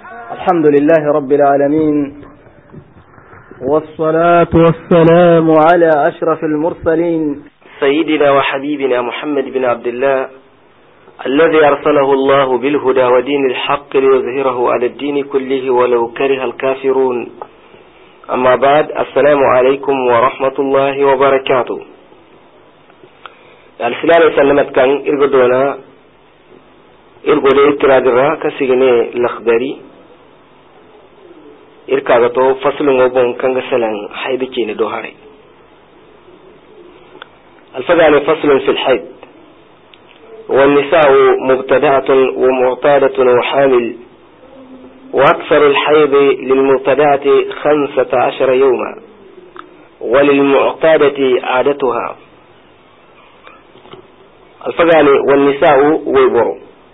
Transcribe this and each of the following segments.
الحمد لله رب العالمين، والصلاة والسلام على أشرف المرسلين سيدنا وحبيبنا محمد بن عبد الله الذي أرسله الله بالهدى ودين الحق ليظهره على الدين كله ولو كره الكافرون. أما بعد، السلام عليكم ورحمة الله وبركاته. الفلان سلمت كان إرقدونا إرقودي إترادرا كسيغني الأخباري إركاغتو فصل وبون كان سلان حيدكين دوهاري. الفقال فصل في الحيض. والنساء مبتدعة ومعتادة وحامل، وأكثر الحيض للمبتدعة 15 يوما، وللمعتادة عادتها. الفقال والنساء ويبرو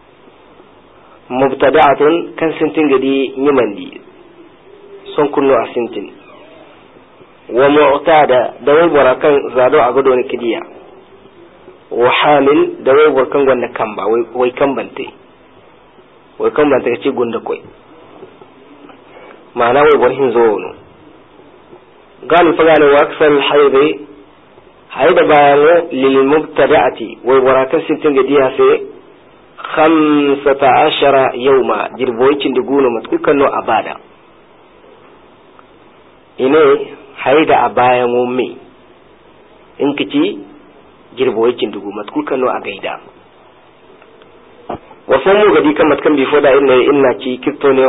مبتدعة كان سنتين قدي نمندي son kunno a sintin, wa mu'tada da wai kan zado a gado ne kidiya, wa hamil da wai kan gwanda kamba wai kambante kace gunda koi ma'ana wai borhin zo no gal fa gane wa aksal haida bayano lil mubtada'ati wai kan sintin gadiya sai 15 yawma jirboykin diguno matkukan no abada ine haida a bayan mumme in kici girboykin dugu matkukan no a gaida wasan mu gadi kan matkan bifo da inna ci kipto ne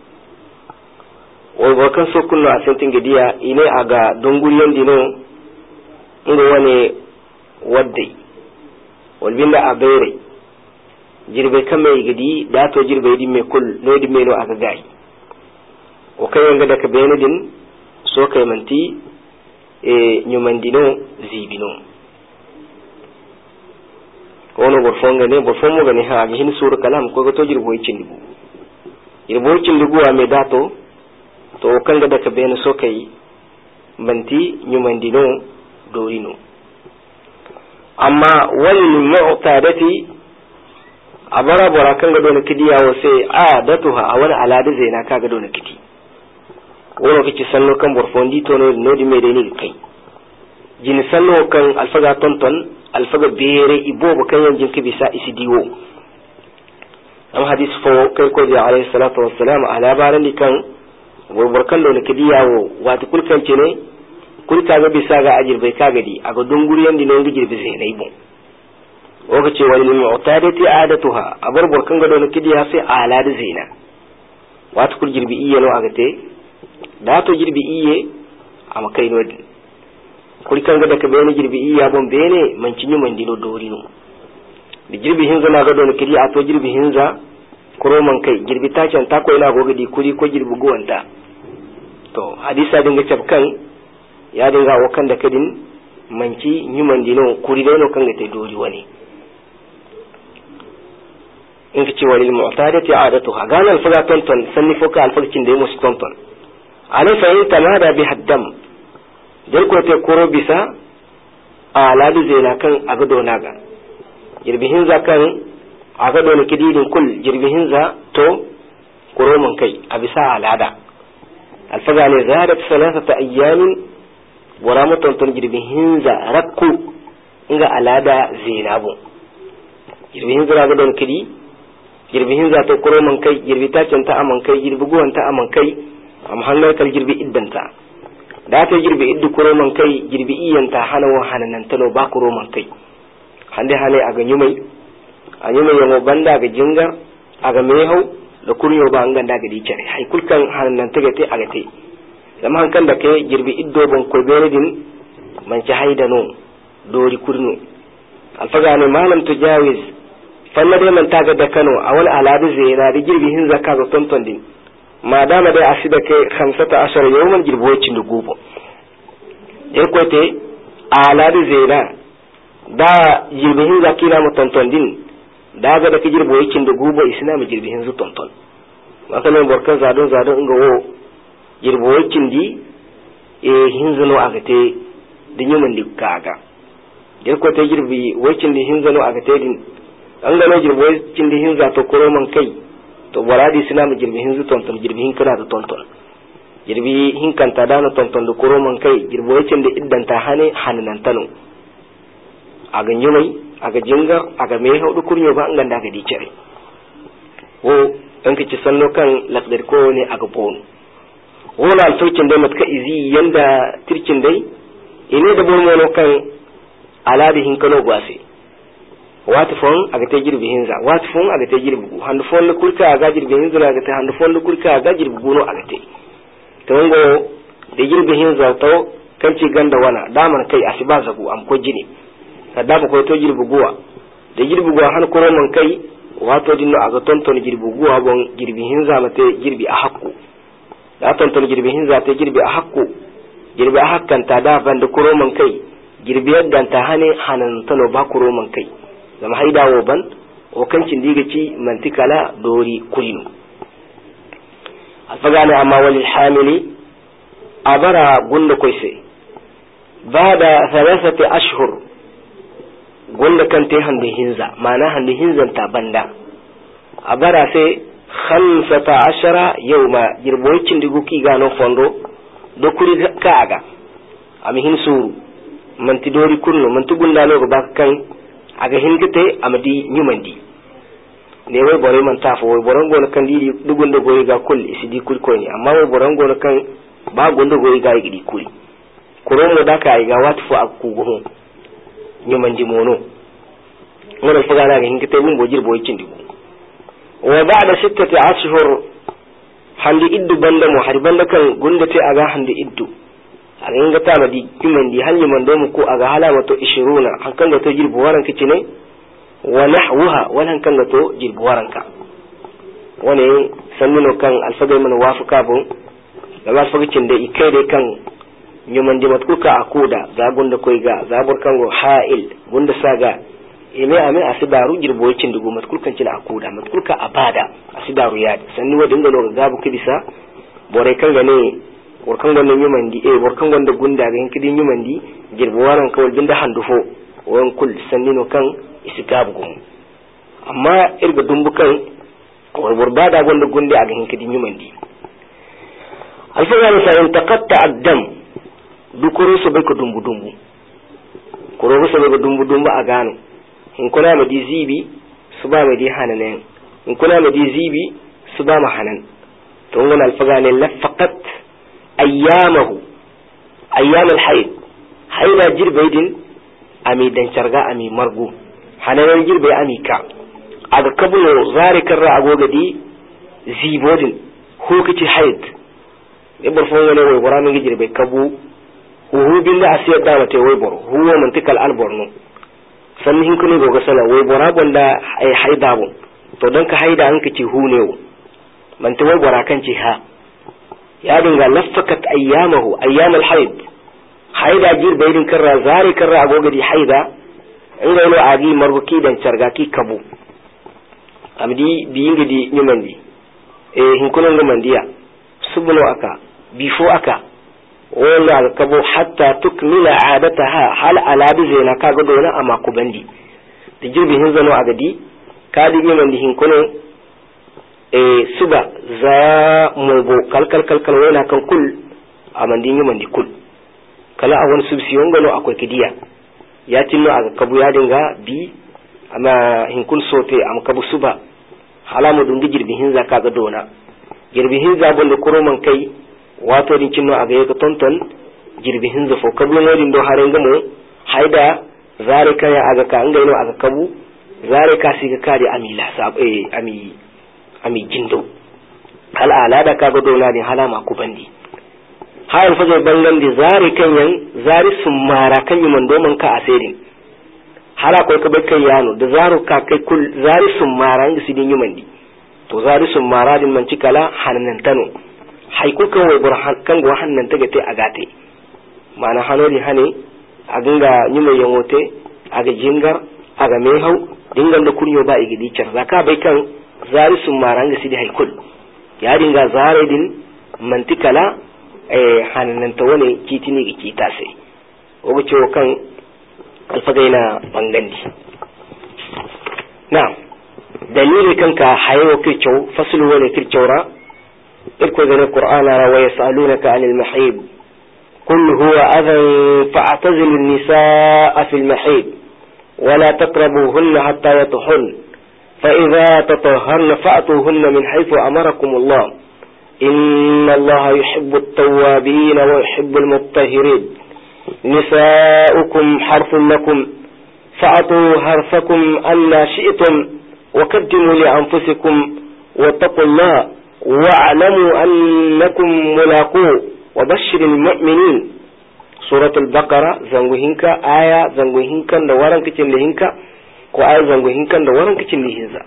o wakan so kunno a sentin gadiya ine aga donguriyan dino ingo wane wadde walbinda a bere jirbe kan mai gadi dato jirbe din me kul no din me no aga gai o kai yanga da ka benedin so kai manti nyumandino zibino wono borfongo gane ha gi hin sur kalam ko to jirboy cindigu ame dato to kanga da ka bena so kai manti nyumandino dorino. amma wal mu'tadati abara bora kanga do na kidiya wose adatuha awala alada zaina kaga do na kidi wono kici sanno kan borfondi to no di mede ni kai jini sanno kan alfaga tonton alfaga bere ibobo kan yanjin kibisa isi diwo am hadis fo kai ko ya alayhi salatu wassalam ala barani kan borkan do kidiyawo wati kulkan ce ne kulka ga bisa ga ajir bai kaga di aga dunguriyan di no ngijir bi sai bon o ga ce wal mu'tadati adatuha abar borkan ga do kidiya sai ala da zaina wati kul jirbi iya no aga te da to jirbi iye a makai nodi kuri kan ga da ka bene jirbi iya bon bene man cinyi man dino dorino da jirbi hinza na ga don kiri a to jirbi hinza kuro man kai jirbi ta can ta ko ina goga di kuri ko jirbi guwanta to hadisa dinga tabkan ya dinga wakan da kadin manci nyuman dino kuri da no kan ga tai dori wani in ka ce walil mu'tadati adatuha ganal faga tonton sanni foka alfarkin da ya musu tonton alai fahimta ma da bi haddam jar ko te koro bisa aladu zaina kan agado naga jirbihin za kan agado ne kididin kul jirbihin za to koro mun kai a bisa alada alfaga ne zadat 3 ayyamin wara mutanton jirbihin za rakku inga alada zainabu jirbihin za agado ne kidi jirbihin za to koro mun kai jirbita canta aman kai jirbuguwan ta aman kai am hangar kal jirbi iddanta da ta jirbi iddu kuro man kai jirbi iyanta hanawo hananan tano ba kuro man kai hande hane aga nyumai yango banda ga jinga aga mehau da kuryo ba anga daga di cere hay kulkan hananan tage te aga te zama hankan da kai jirbi iddo bon ko benedin man ci haidano dori kurno alfaga ne malam tujawiz fanna de man taga da Kano a wani aladu zai na da jirbi hin zakka ga tonton din ma dama dai asida ke 15 yawman jirboycin da gobo ya kote aladu zaina da jirbihin zakira mu tonton din daga da ke jirboycin da gobo isna mu jirbihin zu tonton masalan barkan zadon inga wo jirboycin di hinzano agate dinyuman dikkaga ya kote jirbi wacin di hinzano agate din an gano jirboycin di hinza to koro man kai to boradi sinama jirbi hinzu tonton jirbi hinkana da tonton jirbi hinkanta dana tonton da koroman kai jirbo yacin da iddanta hane hananan tano aga nyumai aga jingar aga me haudu kurnyo ba nganda ga di cere wo an kici sanno kan lakdar ko ne aga bon wala alfocin dai matka izi yanda tirkin dai ine da bormono kan aladi hinkano gwase wati fon aga te jirbi hinza wati fon aga te jirbi gu handu fon le kurka aga jirbi hinza aga te handu fon le kurka aga jirbi guno aga te to ngo de jirbi hinza to kan ci ganda wana daman kai asiba zagu am ko jini kada ko to jirbi guwa de jirbi guwa han koro man kai wato dinno aga tonton jirbi guwa bon jirbi hinza mate jirbi a hakku da tonton jirbi hinza te jirbi a hakku jirbi a hakkan ta da banda koro man kai jirbi yadda ta hane hanan tano ba koro man kai zama haidawo ban o kancin diga ci mantikala dori kulinu alfagane amma walil hamili abara gunda koise bada 3 ashhur gunda kan te hande hinza mana hande hinzan ta banda abara sai 15 yawma jirboicin diguki gano fondo do kuri ka aga ami hinsuru manti dori kunno manti gunda lo ba kan aga hingite amadi nyumandi ne way bore man tafo way borango na kan didi dugundo goyi ga kul isidi kul ko ni amma way borango na kan ba gondo goyi ga igidi kul koromo daka ay ga watfo akku go nyumandi mono ngoro faga na hingite bum bojir boy cindi wa ba'da 6 ashhur handi iddu banda mo har banda kan gundate aga handi iddu aga ngata madi nyumandi hal nyumando mu ko aga halama to 20 hankan ga to jirbu waran kici ne wa nahwaha walan kan ga to jirbu waran ka wani sannuno kan alfagai man wafuka bon da ba fagicin da ikai dai kan nyumandi matkuka akuda za gunda koi ga za burkan go ha'il gunda saga ime ame asidaru jirbu wacin dugu matkulkan cin akuda matkulka abada asidaru ya sanni wa dinga no ga bu kidisa bore kan ga ne warkan gonda nyumandi warkan gonda gunda ga hinkidi nyumandi jirbu waran kawal binda handufo wan kul sannino kan isikabu gum amma irga dumbukan war burbada gonda gunde aga hinkidi nyumandi alfaga sa intaqatta ad-dam dukuru so be ko dumbu koro so be ko dumbu agano in kuna ma di zibi suba ma di hananen in kuna ma di zibi suba ma hanan to ngona alfaga ne lafaqat ayyamahu ayyam al-hayd hayda jirbaydin ami dan charga ami margu hananan jirbay ami ka aga kabulo zari karra agogadi zibodin hokiti hayd ibor fongone way borami ngi jirbay kabu hu billa asiya damate way bor huwa mantikal alborno sanni hinkuni goga sala way bora gonda ay haydabo to dan ka hayda an kici hunewo manti way bora kan ci ha ya dinga lafakat ayyamahu ayyam al-hayd hayda jirbaydin karra zari karra agogadi hayda inga no agi marbuki dan chargaki kabu amdi biyingidi nyumandi hinkuno ngamandiya subno aka bifo aka wala kabo hatta tukmila adataha hal alabi zena kaga dona ama kubandi da jirbi hinzano agadi kadi nyumandi hinkuno suba za mobo kalkal wala kan kul amandi nyumandi kul kala a wani subsiyon gano akwai kidiya ya tinno aga kabu ya dinga bi ama hinkun sote am kabu suba halamu dungi jirbi hinza kaga dona jirbi hinza bondo koroman kai wato din cinno aga yaka tonton jirbi hinza fo kabu ngodin do hare ngamo haida zare kaya aga ka ngaino aga kabu zare ka siga kadi amila sab ami jindo hal alada kaga dona din halama ku bandi hayan fa zai bangan da zari kanyan zari sumara kan yi mandoman ka asirin hala ko ka bai kai yano da zaro ka kai kul zari sumara ngi sidin yumandi to zari sumara din man cikala hanan tano hay ko kan wai burhan kan go hannan tage te agate mana hanori hane aginga nyume yangote aga jingar aga mehau dingan da kunyo ba igidi char zaka bai kan zari sumara ngi sidin hay kul ya dinga zare din mantikala hannun ta wani kiti ne ga kita sai ogu cewa kan alfagaina bangandi na dalili kanka hayo kircho faslu wala kirchora irko gane qur'ana ra wa yasalunaka anil mahib qul huwa adhan fa'tazilu an-nisaa fil mahib ولا تقربوهن حتى يطهرن فإذا تطهرن فأتوهن من حيث أمركم الله إن الله يحب التوابين ويحب المطهرين نساؤكم حرث لكم فأتوا حرثكم أن شئتم وقدموا لأنفسكم واتقوا الله واعلموا أنكم ملاقوه وبشر المؤمنين سورة البقرة زنغوهنكا آية زنغوهنكا دوارن كتن لهنكا ko ay zango hinkan da waran kicin ni hinza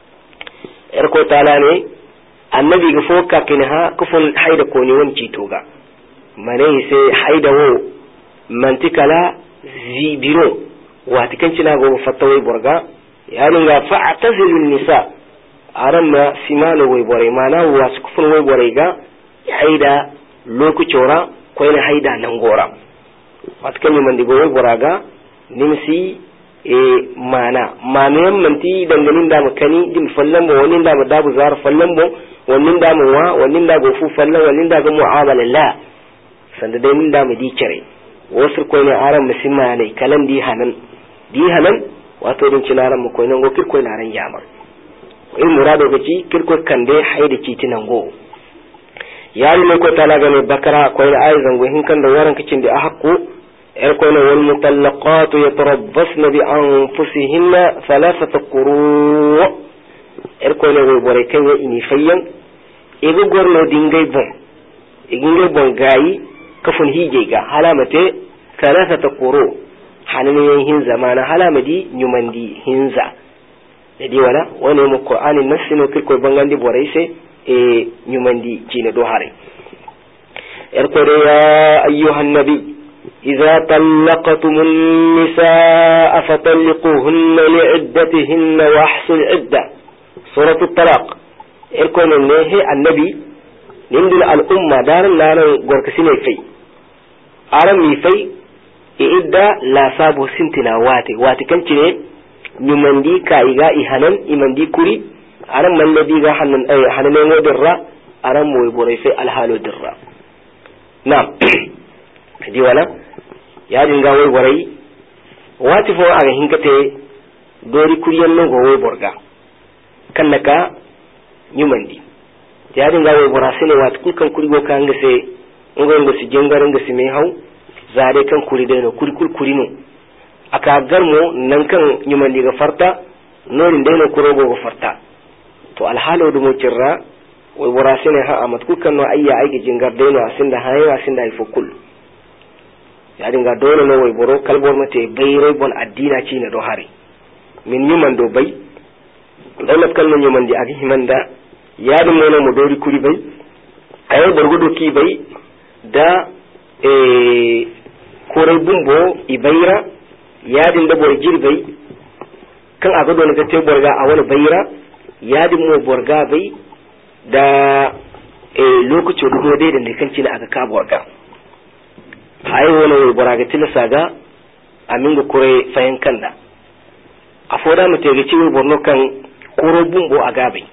erko talane annabi ga foka kinha kufun haida ko ni wanci toga mane sai haida wo mantikala zibiro wati kancina go fatawai borga yani ga fa'tazilu nisa aranna simalo way bore mana wasu kufun way bore ga haida lokucora ko ina haida nan gora wati kan man digo way boraga nimsi mana yan manti danganin da makani dim fallan bo wani da dabu zar fallan bo wani da mu wa wani da gofu fallan wani da ga mu'amala la sanda dai min da mu di kire wasu ko ne aran musimma ne kalan di hanan wato din cinaran mu ko nan go kirko na ran yamar in murado gaci kirko kande haida citinan go yari ne ko tala ga ne bakara ko ai zango hin kan da waran kicin da hakku يكون والمطلقات يتربصن بأنفسهن ثلاثة قروء يكون ويبوريكي إني فيا إذا قرنا دينجي بون غاي كفن هيجيغا حلامة ثلاثة قروء حنمي هنزا مانا حلامة دي نيومن دي هنزا دي ولا وانا مقرآن النفس نوكيركو بانغان دي بوريسي نيومن دي جين دوهاري يقول يا أيها النبي إذا طلقتم النساء فطلقوهن لعدتهن وأحصوا العدة سورة الطلاق يقول النبي نندل الأمة دار لا غوركسين في أرمي في إعدة لا سابو سنتنا واتي كنتني نمندي كايغا إهانن إمندي كوري أرم من الذي حنن ودرا أرم ويبوري في الحال درا نعم دي ولا ya dinga wai warai wati fo aga hinkate dori kuriyan no go wai borga kannaka nyumandi ya dinga wai bora sene wati kulkan kurigo kan ngase ngo si jengar ngasi me haw zare kan kuri de no kuri no aka garmo nan kan nyumandi ga farta norin de no kurogo go farta to alhalo du mo cirra wai bora sene ha amat kulkan no ayya aigi jengar de no asinda hayo asinda ifo kul ya dinga dole no way boro kalbor mate bayre bon addina ci ne do hari min nyuman do bay dawlat kalno nyuman di agi himanda ya dum no mo dori kuri bay ay borgodo ki bay da kore bumbo ibayra ya din da bor jirbay kan aga do ne ga te borga a wani bayra ya din mo borga bay da lokaci do dai da ne kan ci ne aga ka borga hay wona boraga tilasa ga aminga kure fayan kanda afoda mu tege ci borno kan koro bumbo agabe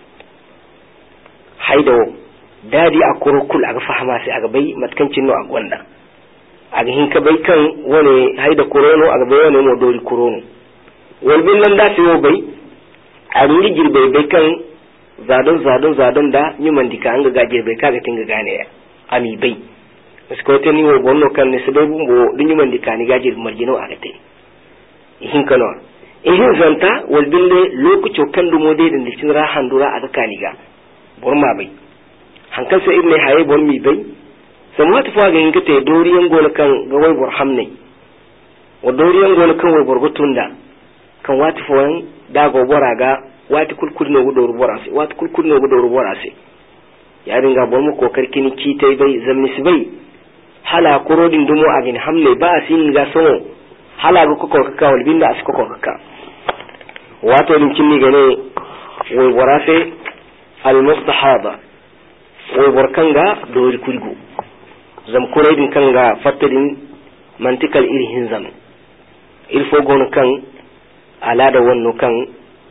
haydo dadi a koro kul aga fahama sai aga bai matkancin no agwanda aga hinka bai kan woni hayda korono aga bai woni mo dori korono walbin nan da sai bai a ringi girbe bai kan zadon da nyuman dika an ga girbe kaga tinga gane ya ami bai ko ni wo bonno kan ne sebe bumbo dinyu mandi kani gajir marjino agate hin kano hin zanta wal binde lokucho kan du mode din dicin ra handura aga kaniga borma bai hankan sai ibne haye bon mi bai samatu fa ga ngate doriyan gona kan ga wai burham ne wa doriyan gona kan wai burgutunda kan wati foyan da go boraga wati kulkul no gudo ruborase wati kulkul no gudo ruborase ya dinga bon mu kokar kini ci tai bai zamni bai hala kurodin dumo agin hamle ba sin ga sono hala go ko ka wal binda as ko ka wato din kinni gane wai borase al mustahaba wai borkanga do kurigo zam kurodin kanga fatadin mantikal irhin zam il fo gon kan ala da wonno kan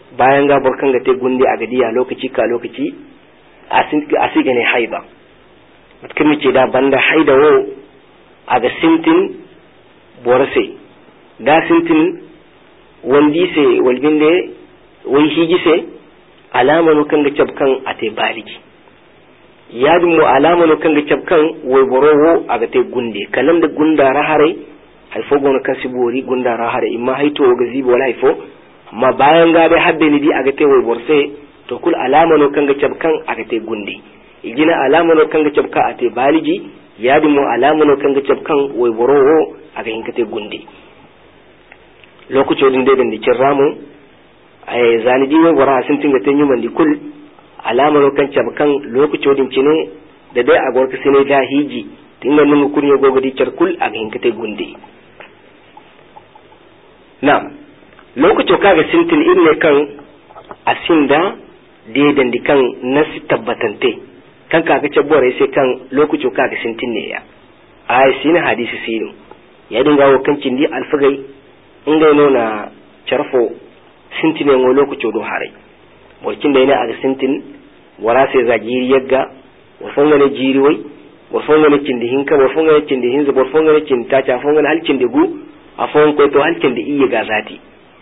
bayan ga borkan ga te gunde a gadiya lokaci ka lokaci asiga ne haida matkin ce da banda haida wo aga sintin borase da sintin wandi se walbinde wai hiji se alama no kan ga cabkan ate baliki yadin mu alama no kan ga cabkan wai borowo aga te gunde kalan da gunda rahare haifo gona kan sibori gunda rahare imma haito ga zibo wala haifo amma bayan ga bai habbe ni di aga te wai borse to kul alama no kan ga cabkan aga te gunde igina alama no kan ga cabka ate baliji yadin mu alama no kan ga cabkan wai borowo aga hinkate gunde lokacin da ban dikin ramu ay zani diwe wara sun tinga tanyu mandi kul alama no kan cabkan lokacin din cine da dai a gorka sine da hiji tinga nun kunye gogo di kul aga hinkate gunde na lokacin kaga sintin irne kan asinda de dandi kan nasi tabbatante kan kaga cabbore sai kan lokacin kaga sintin ne ya ay sina hadisi sinu ya dinga wakancin di alfagai inga nuna charfo sintine ngo lokacin do hare borkin da yana a sintin wara sai za jiri yagga wa fongane jiri wai wa fongane cindi hinka wa fongane cindi hinza wa fongane cindi ta ta fongane halcin da gu a fon ko to halcin da iya ga zati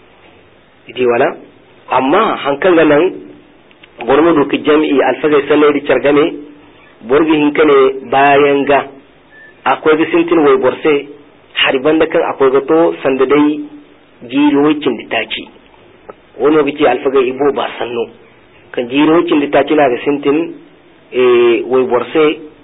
idi wala amma hankan ga nan gormo do ki jami'i alfagai sanai di chargane borgi hinka ne bayan ga akwai ga sintin wai borse hariban da kan akwai ga to sanda dai jirowacin da taki wani wace alfaga ibo ba sanno kan jirowacin da taki na ga sintin wai borse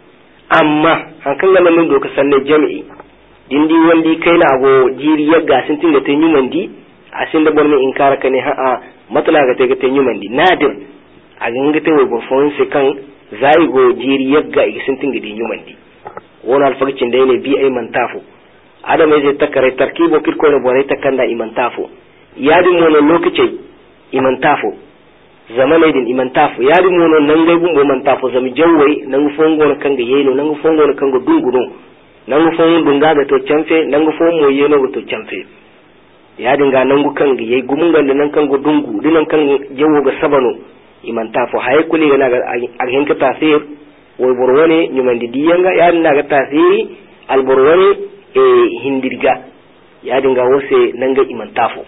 amma an kan ganin min doka sanne jami'i dindi wandi kai na go jiri yagga sintin da tanyi mandi a sin da borne in kara kane ha matala ga ta tanyi mandi nadir a ganga ta wai borfon sai kan zai go jiri yagga i sintin ga dinyi mandi wani alfagacin da ne bi ai mantafo adama zai takare tarkibo kirko ne bore takanda imantafo yadin mono lokaci imantafo zamane din imantafo yadin mono nan gai bumbo mantafo zami jawwai nan fongo na kanga yeno nan fongo na kanga dunguno nan fongo dunga ga to chamfe nan fongo yeno ga to chamfe yadin ga nan kanga yayi gumungan da nan kanga dungu dinan kan jawo ga sabano imantafo hay kuli ga naga a hinka tasir wai borwane nyumandi diyanga yadin naga tasiri alborwane hindirga ya dinga wose nan ga imantafo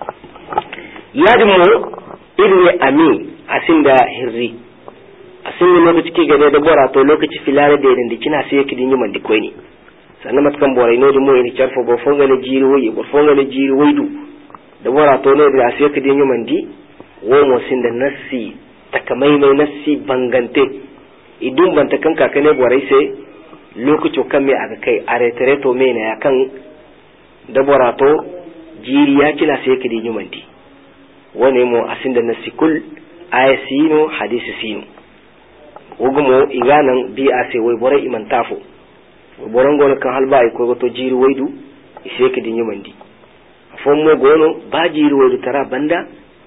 ya dinmo irwe ami asinda hirri asinda lokaci ke gade da bora to lokaci filare da idan dikina sai yake din yiman dikoi ne sannan matkan bora ino dimo ini charfo bo fonga ne jiri woyi bo fonga ne jiri woidu da bora to ne da sai yake din yiman di wo mo sinda nassi takamai mai nassi bangante idun banta kan kakane borai sai lokacin kan mai aka kai a retareto mai na ya kan daborato jiri ya kila sai yake dinyu manti wani mu asin da na sikul aya sino hadisi sino ugumo iganan bi a sai wai borai iman tafo boran gono kan halba ai ko to jiri waidu sai yake dinyu manti fon mo gono ba jiri waidu tara banda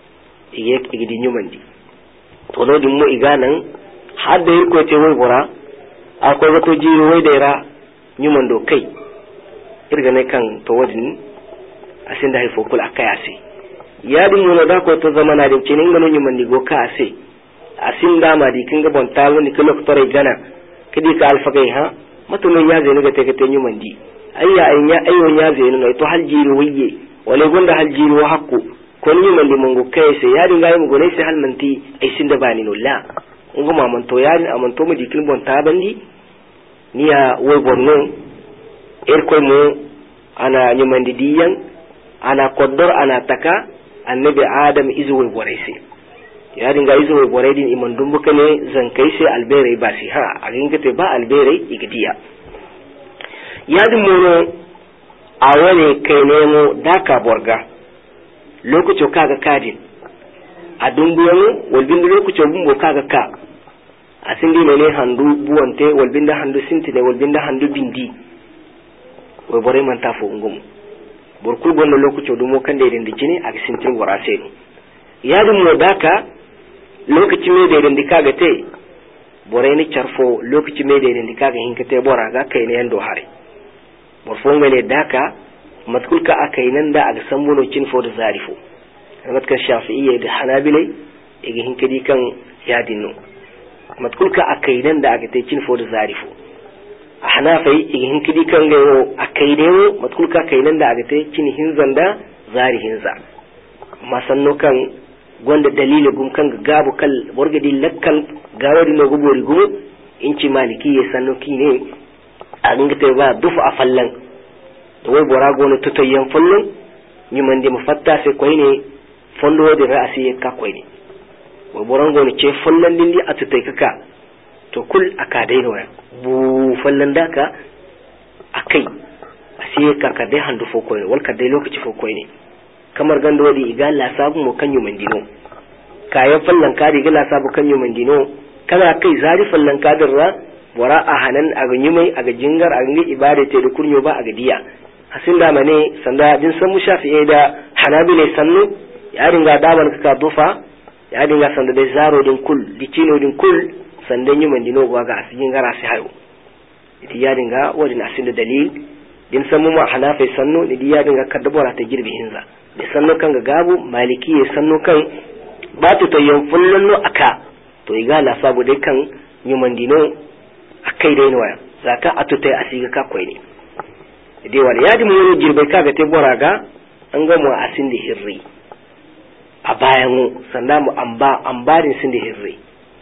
yake dinyu manti to no dum mo iganan hadda yiko ce wai bora akwai wato jiri wai da yara nyuman do kai irga ne kan to wadin asin da haifo kul akai ase ya din mun da ko to zamana din cinin gano nyuman digo ka ase asin da ma di kinga bon tawo ni kilo tore gana kidi ka alfa kai ha matuno ya zai ga take te nyuman di ayya ayya ayon ya zai no to hal jiri wayye wale gonda hal jiri wa hakku ko nyuman di mun go kai sai ya dinga yi mu gone sai hal manti ai sin da bani no la ngoma man to yari amon to mu dikin bon ta bandi niya woy bonno erko mo ana nyumandi diyan ana koddor ana taka annabi adam izu woy boraisi yari nga izu woy boraidin iman dumbuka ne zan kai sai albere ba si ha a gingate ba albere igdiya yadi mono a wani kai nemo daka borga lokacin kaga kadin a dumbuyan walbin lokacin bumbo kaga ka asindi ne handu buwante walbinda handu sintine walbinda handu bindi wo bore man tafo ngum borku gonno lokaci dumo kan da dindi cini a sintin warase yadin mo daka lokaci me da dindi kaga te bore ni charfo lokaci me da dindi kaga hinkate bora ga kai ne yando hare borfo ngale daka matkulka akai nan da aga sambuno cin fo da zarifo matkan shafi'iyya da hanabilai igi hinkadi kan yadinno matkulka akaidan da aka tecin fo da zarifo a hanafai igi hinkadi kan gayo akaidewo matkulka kaidan da aka tecin hinzan da zari hinza masanno kan gonda dalile gum kan gabu kal borgadi lakkal gawadi no gubori gum inci maliki ya sanno kine a ngate ba dufu a fallan to wai borago no tutayyan fallan ni mande mu fatta sai koy ne fondo de ra'asi ka koy ne wai borango ne ce fallan dindi a tutay kaka to kul aka dai no bu fallan daka akai asiye ka dai handu fo koy wal ka dai lokaci fo koy ne kamar gando wadi igala sabu mo kanyo mandino kayan fallan kadi igala sabu kanyo mandino kana kai zari fallan kadirra wara a hanan a ganyi mai a jingar a ganyi ibada te da kurnyo ba a gadiya hasin da mane sanda din san mu shafi'e da hanabile sannu ya dinga daban ka dufa ya dinga sanda da zaro din kul dicino din kul sandan yi mandino ga asin gara sai hayo iti ya dinga wadin asin da dalil din san mu hanafi sannu ni ya dinga kaddabora ta girbi hinza da sannu kan ga gabu maliki ya sannu kan ba ta tayyan fullan aka to igala sabu dai kan yi mandino akai dai ne waya zaka atutai asiga ka koy ne dai wala yadi mu jirbai kaga te boraga an ga mu asin da hirri a bayan mu sanda mu ambarin sin da hirri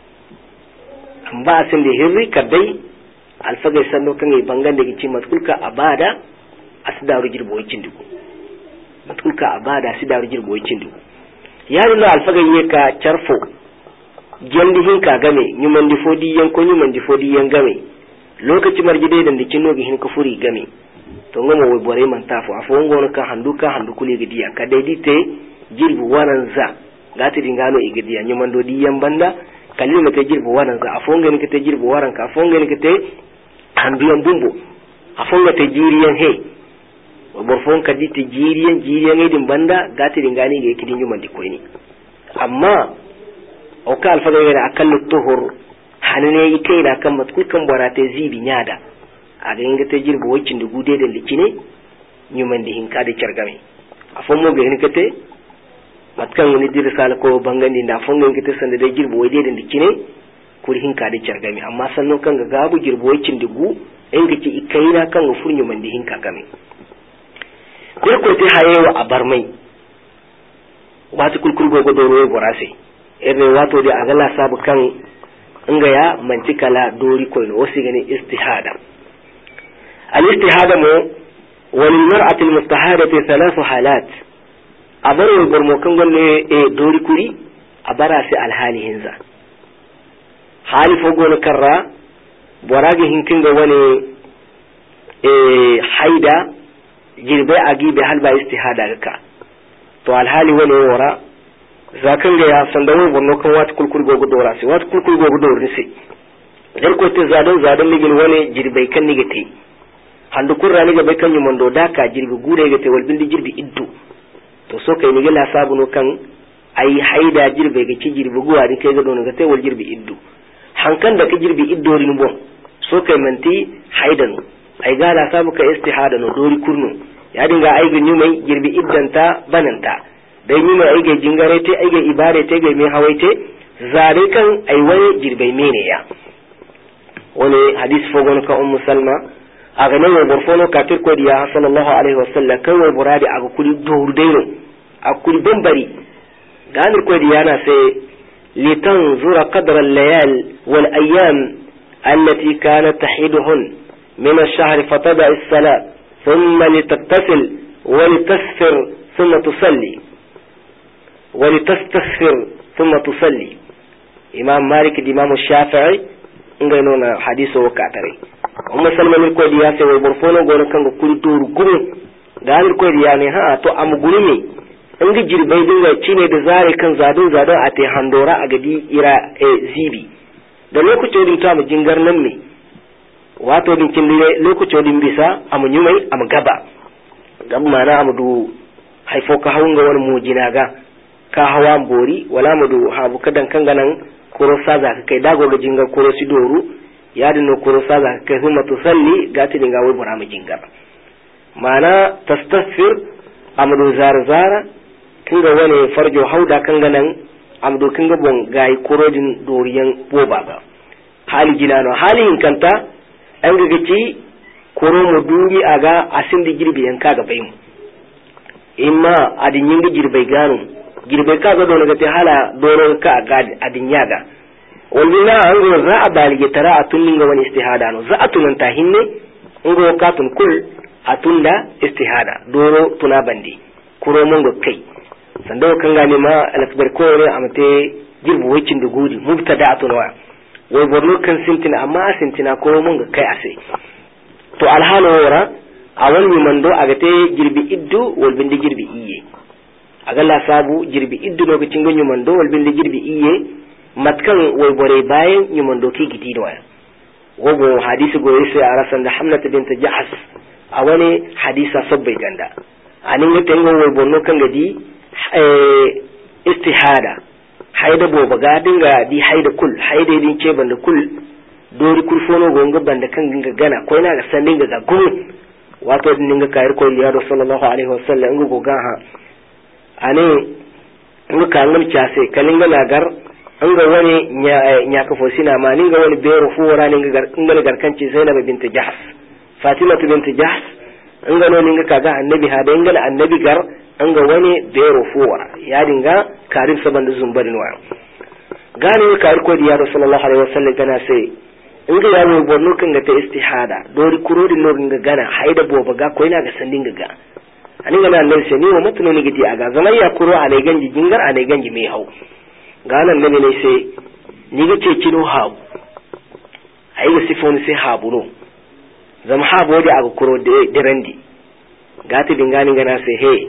amba asin da hirri kadai alfagai sanno kan yi bangan da gici matkulka abada asidaru jirboy cindigo matkulka abada asidaru jirboy cindigo yadi no alfagai ye ka charfo gendi hin ka game nyuman di fodi yan ko nyuman di fodi yan game lokaci marjide dan di cinno gi hin ko furi game to ngomo wo bore man tafo afo ngono ka handu kuli gidiya ka dai dite jirbu wanan za gati dingano igidiya nyuman do di yan banda kalima te jirbu wanan za afo ngeni ke te jirbu waran ka afo ngeni ke te handu yan bumbu afo ngate jiriyan he wo borfon ka dite jiriyan edin banda gati dingani ge kidin nyuman di koyni amma o ka alfaga yana akallu tuhur hanane yi kaina kan matkul kan borate zibi nyada a ga inga te jirbo wacin da gude da likine nyuman da hinka da chargame afon mo ga hinka te matkan wani dirsal ko bangandi da afon ga hinka te sanda da jirbo wai da likine kuri hinka da chargame amma sannan kan ga gabu jirbo wacin da gu inga ci ikaina kan ga furnyu man da hinka game ko te hayewa a barmai wata kulkul gogo doro borase ebe wato da agala sabu kan ngaya mantikala dori ko no wasi gani istihada al istihada mo wal mar'ati al mustahadati thalath halat abaru gormo kan gonne e dori kuri abara si al hali hinza hali fogo karra borage hinkinga wani haida jirbe agibe halba istihada ka to al hali wani wora zakan ga ya san da wani borno kan wata kulkul gogo dora sai wata kulkul gogo dora ne sai dar ko te zadan ligin wani jirbai kan ni gate handu kurra ni ga bai kan yumon do daka jirbi gure gate wal bindi jirbi iddu to so kai ni ga la sabuno kan ai haida jirbe ga ci jirbi guwa di kai ga don gate wal jirbi iddu hankan da ka jirbi iddo rin bon so kai manti haidan ai ga la sabu ka istihada no dori kurno ya dinga ai ga nyumai jirbi iddanta bananta dai ni mai aige jingare te aige ibare te ga mai hawaite zare kan ai wani jirbai mene ya wani hadis fogon ka ummu salma aga ne wo borfono ka tirko diya sallallahu alaihi wasallam kan wo buradi aga kuli doru deino akuli bambari ganir ko diya na sai litanzura qadra al-layal wal ayyam allati kanat tahiduhun min ash-shahr fatada as-salat thumma litattasil wa litasfir thumma tusalli ولتستغفر ثم تصلي امام مالك امام الشافعي ngai nona hadiso wakatare umma salma min ko diya se wo borfono gono kanga kuli toru gumu dal ko diya ne ha to am gurumi inga jirbay dinga cine da zare kan zadon a te handora a gadi ira zibi da lokacin din ta mu jingar nan ne wato din kindire lokacin din bisa am nyumai am gaba gamma na amdu haifo ka haunga wani mujinaga ka hawa bori wala mudu habu kadan kanganan koro saza kai dago ga jinga koro sidoru yadi no koro saza kai huma tusalli gati dinga wai bura mu jinga mana tastasfir amdu zara kinga wani farjo hauda kanga nan amdo kinga bon gayi korodin doriyan boba ga hali jinano hali kanta an ga ci koro mu duri aga asin di girbi yan kaga bayin imma adin yin girbai gano girbai kaga don ga ta hala doron ka ga adin yaga wallina an go za a balige tara atun ga wani istihada no za atun ta hinne ngo katun kul atunda istihada doro tuna bandi kuro mun go kai sanda kan gane ma alakbar ko ne amte girbu wacin da gudi mubtada atunwa wai borno kan sintina amma sintina ko mun ga kai ase to alhalo wora a wani mando aga te girbi iddu wal bindi girbi iye aga la sabu girbi iddu lokacin ganyu mando wal bindi girbi iye matkan wai bore bayan yu mando ki gidi do ya wogo hadisi go yese arasan da hamnat bint jahas a wani hadisa sabbai ganda anin ga tango wai borno kan gadi istihada haida boba ga dinga di haida kul haida din ce banda kul dori kurfono gonga banda kan ginga gana ko ina ga sandin ga gun wato din ga kayar ko liya sallallahu alaihi wasallam ngo ga ha ane ngo kan ngam chase kalinga nagar anga wani nya ka fosina ma ninga wani bero fuwara ninga gar inga garkanci Zainab bint Jahsh Fatima bint Jahsh anga no ninga kaga annabi ha da inga annabi gar anga wani bero fuwara ya dinga karim saban da zumbarin wa gane ka ko diya sallallahu alaihi wasallam kana sai inga ya mu bonno kan ga ta istihada dori kurodi no ginga gana haida boba ga ko ina ga sandin ga ani ga nan sai ni wa mutune ni gidi aga zaman ya kuro a ne ganji jingar a ne ganji mai hau ganan nan ne sai ni ga ce kino habu ai ga sifon sai habu no zama habu da aga kuro da randi gati dingani gana sai he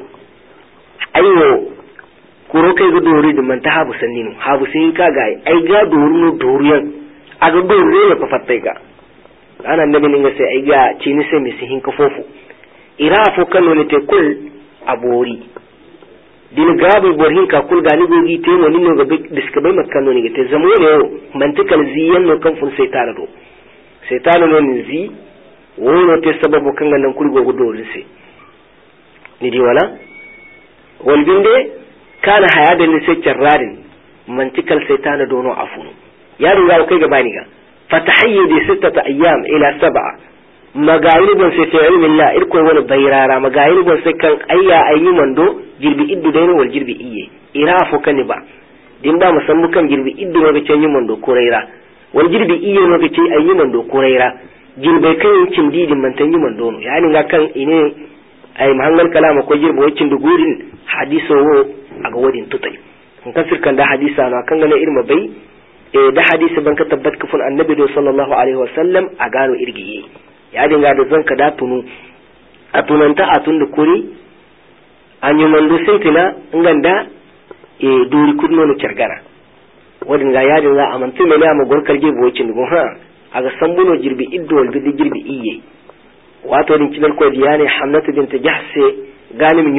ayo kuro kai ga dori da man ta habu sanninu habu sun ka ga ai ga dori no doriyan aga dori ne fa fatai ga ganan nan ne sai ai ga cini sai mi sihin kafofu ira fo kano ne te kul abori din gabu borhin ka kul gani gogi te mo ninno ga biska bai makkano ne te zamo ne mantikal ziyan no kan fun sai tara do sai tara no ni zi wono te sababu kan nan kul gogo do sai ni di wala wal binde kana hayadan ni sai charradin mantikal sai tara do no afunu ya dinga kai ga bani ga fatahayyidi 6 ayyam ila 7 magayirban sai ta ilmin la irko wani bayrara magayirban sai kan ayya ayi mando girbi iddu dai wal girbi iye ira fo kan ba din ba musammu kan girbi iddu no gace yi mando koraira wal girbi iye no gace ayi mando koraira girbe kan cin didin man tan yi mando no yani ga kan ine ay mahangal kalama ko girbo wacin dugurin hadiso wo aga wadin tutai kun kasir kan da hadisa na kan ga irma bai da hadisi ban ka tabbat kafin annabi sallallahu alaihi wasallam a gano irgiye ya dinga da zanka da tunu a tunanta a tun da kuri an yi mando sintina inganda dori kudno ne kirgara wadin ga ya dinga a mantu mai nama gorkar girbi wacin dugun ha a ga sambuno girbi iddo wal bidi girbi iye wato din kidan ko diya ne hamnatu bint jahse gani min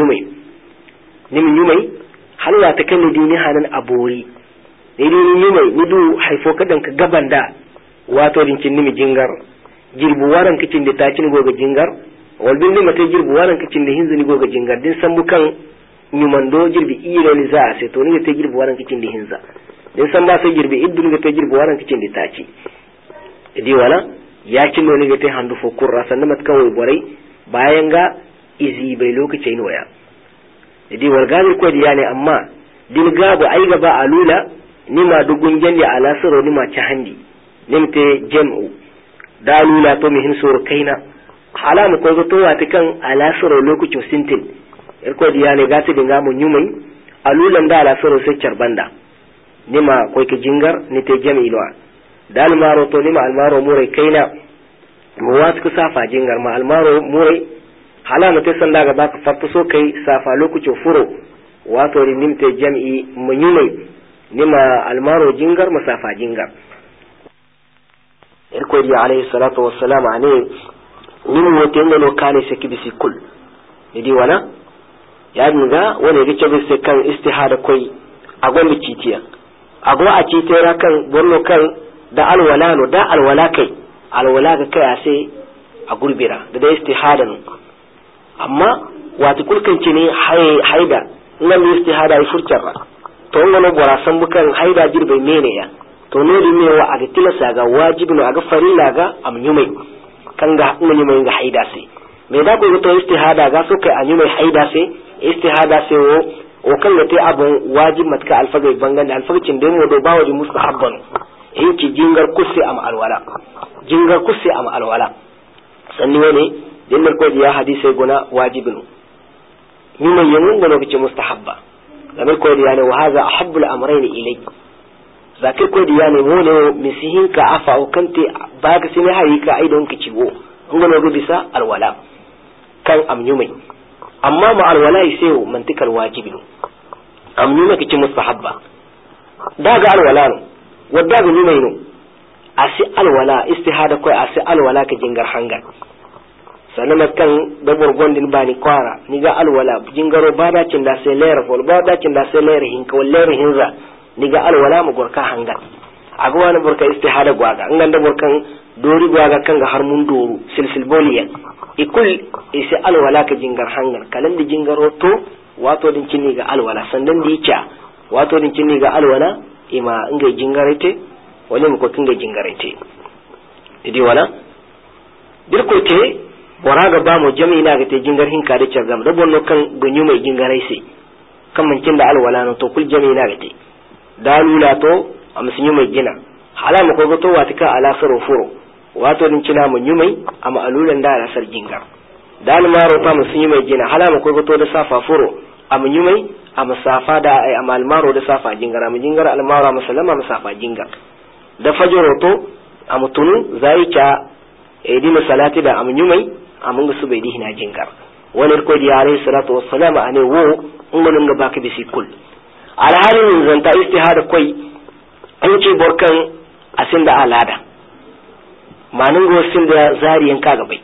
yumai halwa ta kan dini hanan abori ne dini yumai nidu haifo kadan ka gabanda wato din kin nimi jingar jirbu waran kicin da takin goga jingar walbin ne mata jirbu waran kicin da hinzuni goga jingar din san bukan nyumando jirbi iro ni za sai to ne ta jirbu waran kicin da hinza din san ba sai jirbi iddu ne ta jirbu waran kicin da taci idi wala ya kin ne ga ta handu fo kurra sannan mat kawai borai bayan ga izi bai lokacin waya idi wal gabi ko diya ne amma din gabu ai gaba alula ni ma dugun jandi ala siro ni ma ci handi nimte jam'u dalula to mihin suru kaina halamu ko to wata kan alasoro lokacin sintin irko diya ne gati dinga mun yumai alulan da alasoro sai charbanda nima ko ke jingar ni te jami'ilwa dal maro to nima almaro murai kaina muwat ku safa jingar ma almaro murai halamu te sanda ga baka fatto so kai safa lokacin furo wato nimte jami'i mun yumai nima almaro jingar masafa jingar irko di alayhi salatu wassalam ane min wote ngalo kale se kibisi kul idi wana ya dinga wani rike bi se kan istihada koi agon bi citiya ago a citera kan bonno kan da alwala no da alwala kai alwala ga kai ase a gurbira da istihada no amma wata kulkan ne haida ngam istihada ay furcarra to ngono bora san bukan haida jirbe mene ya to no di mewa aga tilasa ga wajibi no aga farilla ga am nyumai kanga ngani mai ga haida sai me da ko to istihada ga so kai anyumai haida sai istihada sai o kan te abun wajib matka alfagai bangan alfagacin da mu do bawo di mustahabban ki jingar kusi am alwala sanni wani dinnar ko ya hadisi guna wajibin nyumai yamun gono kici mustahabba lamar ko ya ne wa hadha ahabbul amrayn ilay zakai ko ya ne mo ne misihin ka afa o kante baga sine hayi ka aidon kici go ngono go bisa alwala kan am nyumai amma ma alwala sai mantikal wajibin am nyumai kici mustahabba daga alwala no wadda ga nyumai no asi alwala istihada ko asi alwala ka jingar hangal sannan kan da burgondin bani kwara ni ga alwala jingaro bada cin da sai lera fol bada cin da sai lera hinka wallahi hinza ni ga alwala mu gorka hangal aga wani burka istihada gwaga an da burkan dori gwaga kan ga har mun doru silsil boliya ikul isi alwala ka jingar hangal kalan da jingaro to wato din cinni ga alwala sannan da yake wato din cinni ga alwala ima inga jingarete wani mu ko kinga jingarete idi wala dirko te waraga ba mu jami'ina ga te jingar hinka da cergam da bonno kan gonyu mai jingarai sai kan mancin da alwala no to kul jami'ina ga te dalula to amsinyu mai gina hala mu ko to wata ka ala saro furo wato din cina mu nyumai amma alulan da ala sar jingar dal maro ta musinyu mai gina hala mu ko to da safa furo amma nyumai amma safa da ai amma almaro da safa jingar amma jingar almaro amma sallama amma safa jingar da fajoro to amutunu zai ka edina salati da amma nyumai amun su bai dihina jingar wani ko di alayhi salatu wassalam ane wo ngolon ga baka bisi kul alhalin zanta istihada koi an ce borkan asin da alada manin go sin da zariyan kaga bai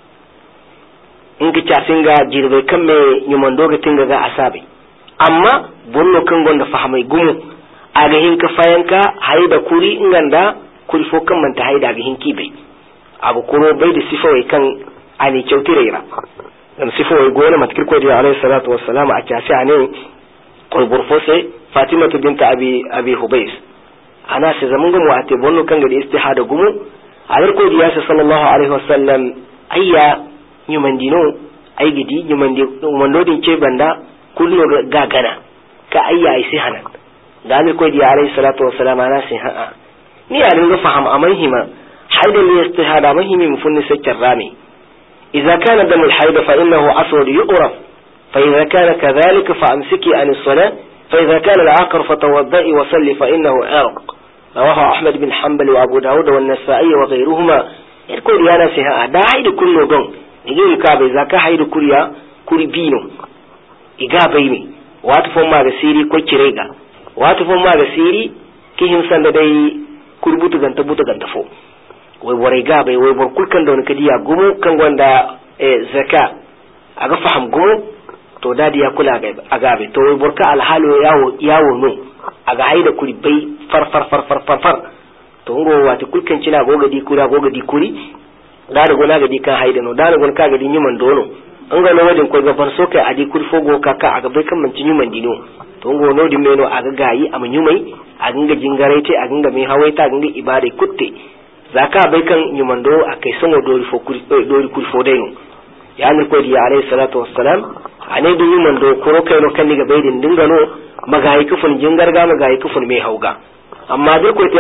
in ki ta singa jirbe kan me nyumon doga tinga ga asabe amma bonno kan gonda fahamai gumu aga hinka fayanka haida kuri inganda kuri fo kan manta haida ga hinki bai abu kuro bai da sifawai kan ani kyautirera dan sifawai gona matkir ko da alayhi salatu wassalam a kyasi ane kul burfose fatima binta abi hubayis ana sai zaman gumu ate bonno kan ga istihada gumu alar ko diya sallallahu alaihi wasallam ayya nyumandino ay gidi nyumandi mandodin ce banda kullu gagana ka ayya ai sai hanan dan ko diya alayhi salatu wassalam ana sai ha'a ni a dinga faham amahima haida ne istihada mahimi mufunni sakkar rami إذا كان دم الحيض فإنه أسود يؤرف فإذا كان كذلك فأمسكي عن الصلاة فإذا كان العاقر فتوضئي وصلي فإنه عرق رواه أحمد بن حنبل وأبو داود والنسائي وغيرهما يقول يا ناسها دا حيد كل دون يقول كابي إذا كان حيد كوريا كوري بينو إيقابيني واتفهم ما غسيري كوي كريغا واتفهم ما غسيري كيهم سنددي كربوتو غنتبوتو غنتفو wai warai gabai wai bar kulkan da wani kadiya gumu kan gwanda zaka aga faham gumu to dadi ya kula a gabe to wai barka alhalo yawo no aga haida kuri bai far to ngo wati kulkan cina gogadi kuri da gona gadi kan haida no da gona ka gadi nyuman dono an ga no wadin ko gaban so kai adi kuri fogo kaka aga bai kan manci nyuman dino to ngo no di meno aga gayi am nyumai aga ga jingare te aga ga mai hawaita aga ga ibade kutte zaka bai kan nyumando akai songo dori kuri fo dai no ya ni ko di alayhi salatu wassalam ane do nyumando koro kai no kan diga bai din dingano magayi kufun jingarga magayi kufun mai hauga amma dai ko te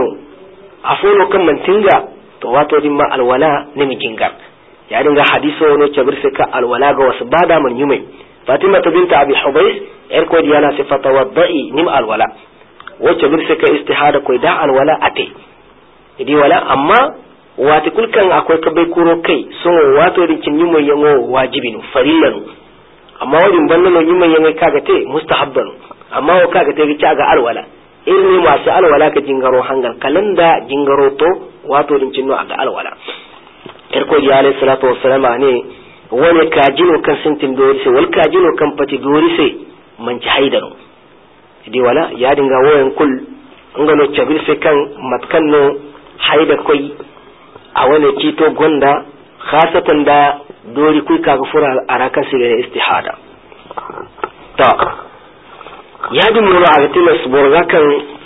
afono kan mantinga to wato din ma alwala ne mi jingar ya dinga hadiso no cabir se ka alwala ga wasu bada man yumai fatima binta abi hubayis er ko di yana sifata wadai nim alwala wacce bir se ka istihada ko da alwala ate idi wala amma wati kulkan akwai kabai kuro kai sun wato din kin yumai yango wajibin farillan amma wadin bannan yumai yango kaga te mustahabban amma wa kaga te ga ga alwala ilmi masu alwala ka jingaro hangal kalanda jingaro to wato din cinno aga alwala erko ya alayhi salatu wassalam ne wani kajino kan sintin dori sai wal kajino kan pati dori sai man ci haidano idi wala ya dinga wayan kul ngano chabir sai kan matkanno haida koi a wani cito gonda khasatan da dori kuy kaga fura arakan sai da istihada ta yadin mu a gatin su borga kan